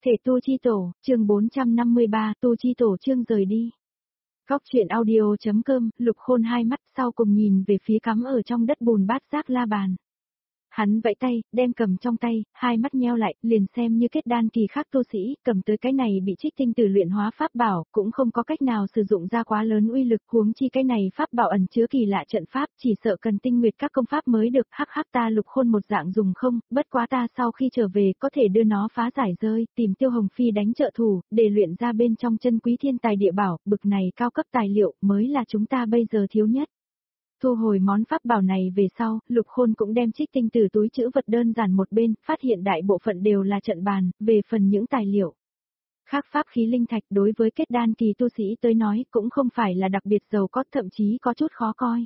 Thể tu chi tổ, chương 453, tu chi tổ chương rời đi. Góc truyện audio.com, Lục Khôn hai mắt sau cùng nhìn về phía cắm ở trong đất bùn bát giác la bàn. Hắn vẫy tay, đem cầm trong tay, hai mắt nheo lại, liền xem như kết đan kỳ khác tu sĩ, cầm tới cái này bị trích tinh tử luyện hóa pháp bảo, cũng không có cách nào sử dụng ra quá lớn uy lực, huống chi cái này pháp bảo ẩn chứa kỳ lạ trận pháp, chỉ sợ cần tinh nguyệt các công pháp mới được, hắc hắc ta Lục Khôn một dạng dùng không, bất quá ta sau khi trở về có thể đưa nó phá giải rơi, tìm Tiêu Hồng Phi đánh trợ thủ, để luyện ra bên trong chân quý thiên tài địa bảo, bực này cao cấp tài liệu mới là chúng ta bây giờ thiếu nhất. Thu hồi món pháp bảo này về sau, Lục Khôn cũng đem trích tinh từ túi trữ vật đơn giản một bên, phát hiện đại bộ phận đều là trận bàn, về phần những tài liệu. Khác pháp khí linh thạch đối với kết đan kỳ tu sĩ tới nói cũng không phải là đặc biệt giàu có, thậm chí có chút khó coi.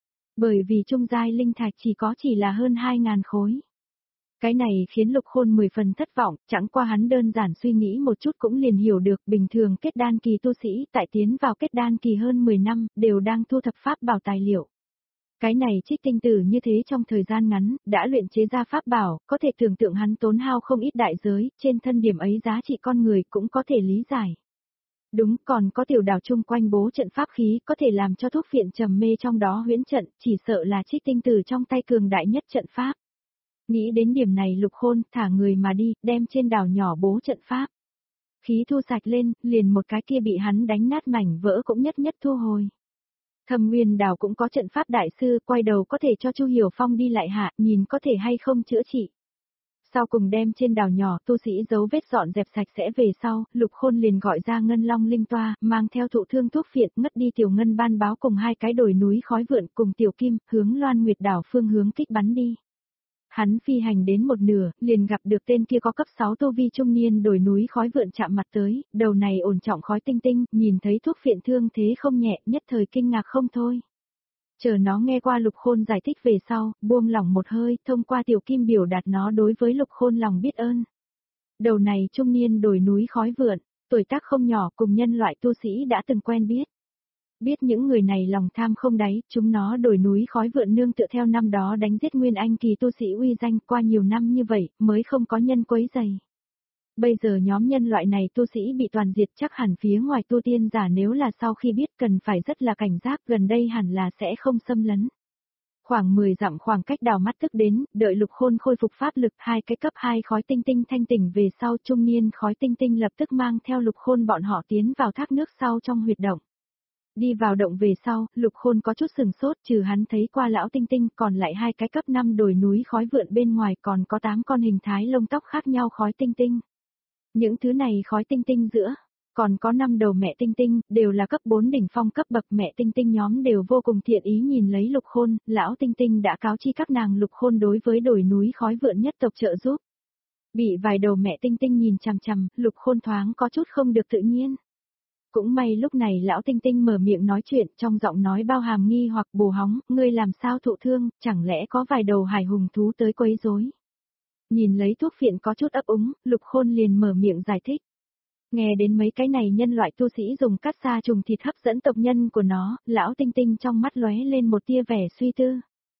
Bởi vì trung giai linh thạch chỉ là hơn 2.000 khối. Cái này khiến Lục Khôn 10 phần thất vọng, chẳng qua hắn đơn giản suy nghĩ một chút cũng liền hiểu được bình thường kết đan kỳ tu sĩ tại tiến vào kết đan kỳ hơn 10 năm, đều đang thu thập pháp bảo tài liệu. Cái này trích tinh tử như thế trong thời gian ngắn, đã luyện chế ra pháp bảo, có thể tưởng tượng hắn tốn hao không ít đại giới, trên thân điểm ấy giá trị con người cũng có thể lý giải. Đúng, còn có tiểu đảo chung quanh bố trận pháp khí, có thể làm cho thuốc phiện trầm mê trong đó huyễn trận, chỉ sợ là trích tinh tử trong tay cường đại nhất trận pháp. Nghĩ đến điểm này Lục Khôn thả người mà đi, đem trên đảo nhỏ bố trận pháp. Khí thu sạch lên, liền một cái kia bị hắn đánh nát mảnh vỡ cũng nhất nhất thu hồi. Thâm Nguyên đảo cũng có trận pháp đại sư, quay đầu có thể cho Chu Hiểu Phong đi lại hạ, nhìn có thể hay không chữa trị. Sau cùng đem trên đảo nhỏ tu sĩ dấu vết dọn dẹp sạch sẽ về sau, Lục Khôn liền gọi ra Ngân Long Linh Toa, mang theo thụ thương thuốc phiện, ngất đi Tiểu Ngân ban báo cùng hai cái đồi núi khói vượn cùng Tiểu Kim, hướng Loan Nguyệt đảo phương hướng kích bắn đi. Hắn phi hành đến một nửa, liền gặp được tên kia có cấp 6 tu vi trung niên đồi núi khói vượn chạm mặt tới, đầu này ổn trọng khói tinh tinh, nhìn thấy thuốc phiện thương thế không nhẹ, nhất thời kinh ngạc không thôi. Chờ nó nghe qua Lục Khôn giải thích về sau, buông lỏng một hơi, thông qua Tiểu Kim biểu đạt nó đối với Lục Khôn lòng biết ơn. Đầu này trung niên đồi núi khói vượn, tuổi tác không nhỏ cùng nhân loại tu sĩ đã từng quen biết. Biết những người này lòng tham không đáy, chúng nó đồi núi khói vượn nương tựa theo năm đó đánh giết Nguyên Anh kỳ tu sĩ uy danh qua nhiều năm như vậy, mới không có nhân quấy rầy. Bây giờ nhóm nhân loại này tu sĩ bị toàn diệt chắc hẳn phía ngoài tu tiên giả nếu là sau khi biết cần phải rất là cảnh giác, gần đây hẳn là sẽ không xâm lấn. Khoảng 10 dặm khoảng cách đào mắt tức đến, đợi Lục Khôn khôi phục pháp lực, hai cái cấp 2 khói tinh tinh thanh tỉnh về sau, trung niên khói tinh tinh lập tức mang theo Lục Khôn bọn họ tiến vào thác nước sau trong huyệt động. Đi vào động về sau, Lục Khôn có chút sừng sốt, trừ hắn thấy qua lão tinh tinh, còn lại hai cái cấp 5 đồi núi khói vượn bên ngoài, còn có 8 con hình thái lông tóc khác nhau khói tinh tinh. Những thứ này khói tinh tinh giữa, còn có 5 đầu mẹ tinh tinh, đều là cấp 4 đỉnh phong cấp bậc, mẹ tinh tinh nhóm đều vô cùng thiện ý nhìn lấy Lục Khôn, lão tinh tinh đã cáo chi các nàng Lục Khôn đối với đồi núi khói vượn nhất tộc trợ giúp. Bị vài đầu mẹ tinh tinh nhìn chằm chằm, Lục Khôn thoáng có chút không được tự nhiên. Cũng may lúc này lão tinh tinh mở miệng nói chuyện, trong giọng nói bao hàm nghi hoặc bồ hóng, ngươi làm sao thụ thương, chẳng lẽ có vài đầu hải hùng thú tới quấy rối. Nhìn lấy thuốc phiện có chút ấp úng, Lục Khôn liền mở miệng giải thích. Nghe đến mấy cái này nhân loại tu sĩ dùng cắt sa trùng thịt hấp dẫn tộc nhân của nó, lão tinh tinh trong mắt lóe lên một tia vẻ suy tư.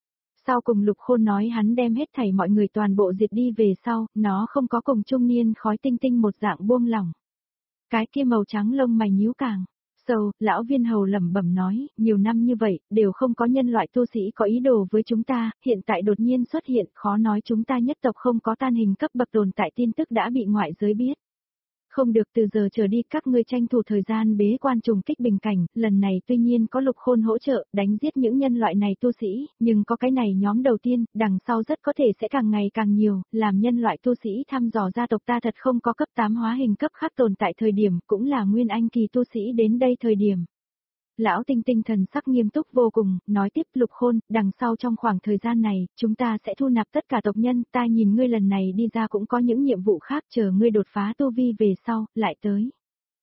Sau cùng Lục Khôn nói hắn đem hết thảy mọi người toàn bộ diệt đi về sau, nó không có cùng trung niên khói tinh tinh một dạng buông lỏng. Cái kia màu trắng lông mày nhíu càng sâu, lão viên hầu lẩm bẩm nói, nhiều năm như vậy, đều không có nhân loại tu sĩ có ý đồ với chúng ta, hiện tại đột nhiên xuất hiện, khó nói chúng ta nhất tộc không có tan hình cấp bậc tồn tại, tin tức đã bị ngoại giới biết. Không được, từ giờ trở đi các ngươi tranh thủ thời gian bế quan trùng kích bình cảnh, lần này tuy nhiên có Lục Khôn hỗ trợ, đánh giết những nhân loại này tu sĩ, nhưng có cái này nhóm đầu tiên, đằng sau rất có thể sẽ càng ngày càng nhiều, làm nhân loại tu sĩ thăm dò gia tộc ta thật không có cấp 8 hóa hình cấp khác tồn tại thời điểm, cũng là Nguyên Anh kỳ tu sĩ đến đây thời điểm. Lão tinh tinh thần sắc nghiêm túc vô cùng, nói tiếp Lục Khôn, đằng sau trong khoảng thời gian này, chúng ta sẽ thu nạp tất cả tộc nhân, ta nhìn ngươi lần này đi ra cũng có những nhiệm vụ khác, chờ ngươi đột phá tu vi về sau, lại tới.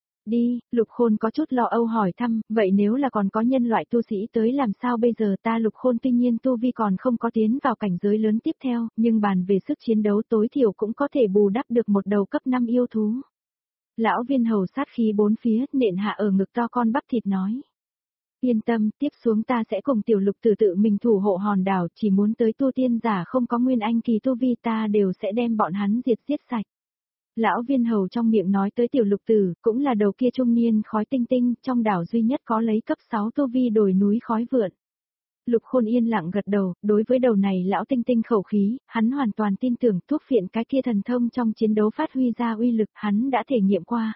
Đi, Lục Khôn có chút lo âu hỏi thăm, vậy nếu là còn có nhân loại tu sĩ tới làm sao bây giờ, ta Lục Khôn tuy nhiên tu vi còn không có tiến vào cảnh giới lớn tiếp theo, nhưng bàn về sức chiến đấu tối thiểu cũng có thể bù đắp được một đầu cấp 5 yêu thú. Lão viên hầu sát khí bốn phía, nện hạ ở ngực to con bắp thịt nói. Yên tâm, tiếp xuống ta sẽ cùng tiểu Lục Tử tự mình thủ hộ hòn đảo, chỉ muốn tới tu tiên giả không có Nguyên Anh kỳ tu vi ta đều sẽ đem bọn hắn diệt giết sạch. Lão viên hầu trong miệng nói tới tiểu lục tử, cũng là đầu kia trung niên khói tinh tinh, trong đảo duy nhất có lấy cấp 6 tu vi đồi núi khói vượn. Lục Khôn yên lặng gật đầu, đối với đầu này lão tinh tinh khẩu khí, hắn hoàn toàn tin tưởng thuốc phiện cái kia thần thông trong chiến đấu phát huy ra uy lực, hắn đã thể nghiệm qua.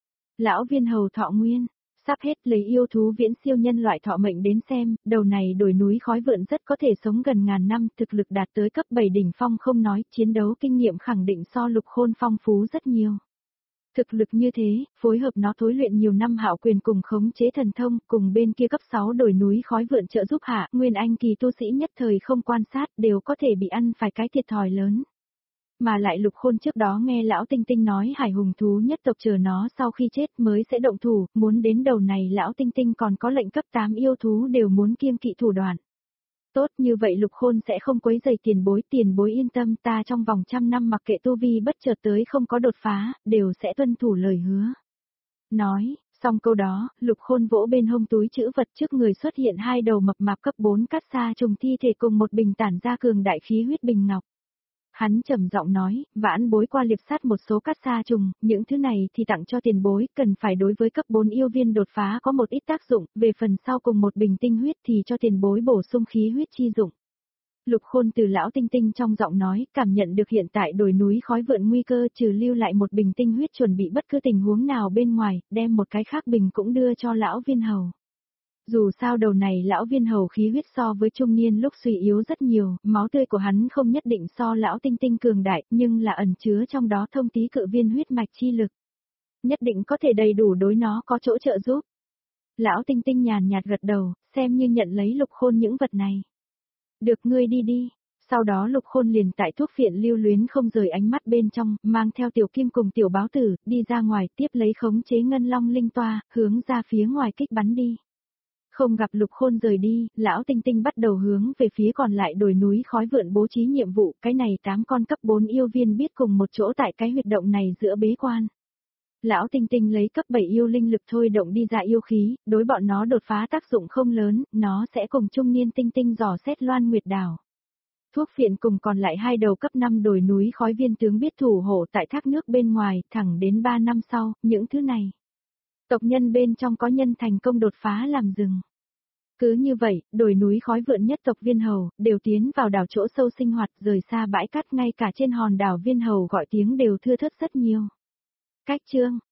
Lão viên hầu thọ nguyên, sắp hết lấy yêu thú viễn siêu nhân loại thọ mệnh đến xem, đầu này đồi núi khói vượn rất có thể sống gần ngàn năm, thực lực đạt tới cấp 7 đỉnh phong không nói, chiến đấu kinh nghiệm khẳng định so Lục Khôn phong phú rất nhiều. Thực lực như thế, phối hợp nó thối luyện nhiều năm hạo quyền cùng khống chế thần thông, cùng bên kia cấp 6 đồi núi khói vượn trợ giúp hạ, nguyên anh kỳ tu sĩ nhất thời không quan sát đều có thể bị ăn phải cái thiệt thòi lớn. Mà lại Lục Khôn trước đó nghe lão tinh tinh nói hải hùng thú nhất tộc chờ nó sau khi chết mới sẽ động thủ, muốn đến đầu này lão tinh tinh còn có lệnh cấp 8 yêu thú đều muốn kiêng kỵ thủ đoạn. Tốt như vậy Lục Khôn sẽ không quấy rầy tiền bối yên tâm ta trong vòng 100 năm mặc kệ tu vi bất chợt tới không có đột phá, đều sẽ tuân thủ lời hứa. Nói, xong câu đó, Lục Khôn vỗ bên hông túi trữ vật trước người xuất hiện hai đầu mập mạp cấp 4 cát sa trùng thi thể cùng một bình tản ra cường đại khí huyết bình ngọc. Hắn trầm giọng nói, vãn bối qua liệp sát một số cát sa trùng, những thứ này thì tặng cho tiền bối, cần phải đối với cấp 4 yêu viên đột phá có một ít tác dụng, về phần sau cùng một bình tinh huyết thì cho tiền bối bổ sung khí huyết chi dụng. Lục Khôn từ lão tinh tinh trong giọng nói, cảm nhận được hiện tại đồi núi khói vượn nguy cơ trừ lưu lại một bình tinh huyết chuẩn bị bất cứ tình huống nào bên ngoài, đem một cái khác bình cũng đưa cho lão viên hầu. Dù sao đầu này lão viên hầu khí huyết so với trung niên lúc suy yếu rất nhiều, máu tươi của hắn không nhất định so lão tinh tinh cường đại, nhưng là ẩn chứa trong đó thông tí cự viên huyết mạch chi lực. Nhất định có thể đầy đủ đối nó có chỗ trợ giúp. Lão tinh tinh nhàn nhạt gật đầu, xem như nhận lấy Lục Khôn những vật này. Được ngươi đi đi. Sau đó Lục Khôn liền tại thuốc phiện lưu luyến không rời ánh mắt bên trong, mang theo tiểu kim cùng tiểu báo tử, đi ra ngoài tiếp lấy khống chế ngân long linh toa, hướng ra phía ngoài kích bắn đi. Không gặp Lục Khôn rời đi, lão tinh tinh bắt đầu hướng về phía còn lại đồi núi khói vượn bố trí nhiệm vụ, cái này 8 con cấp 4 yêu viên biết cùng một chỗ tại cái huyệt động này giữa bế quan. Lão tinh tinh lấy cấp 7 yêu linh lực thôi động đi ra yêu khí, đối bọn nó đột phá tác dụng không lớn, nó sẽ cùng trung niên tinh tinh dò xét Loan Nguyệt Đảo. Thuốc phiện cùng còn lại hai đầu cấp 5 đồi núi khói viên tướng biết thủ hộ tại thác nước bên ngoài, thẳng đến 3 năm sau, những thứ này. Tộc nhân bên trong có nhân thành công đột phá làm rừng. Cứ như vậy, đồi núi khói vượn nhất tộc viên hầu, đều tiến vào đảo chỗ sâu sinh hoạt rời xa bãi cát ngay cả trên hòn đảo viên hầu gọi tiếng đều thưa thớt rất nhiều. Cách chương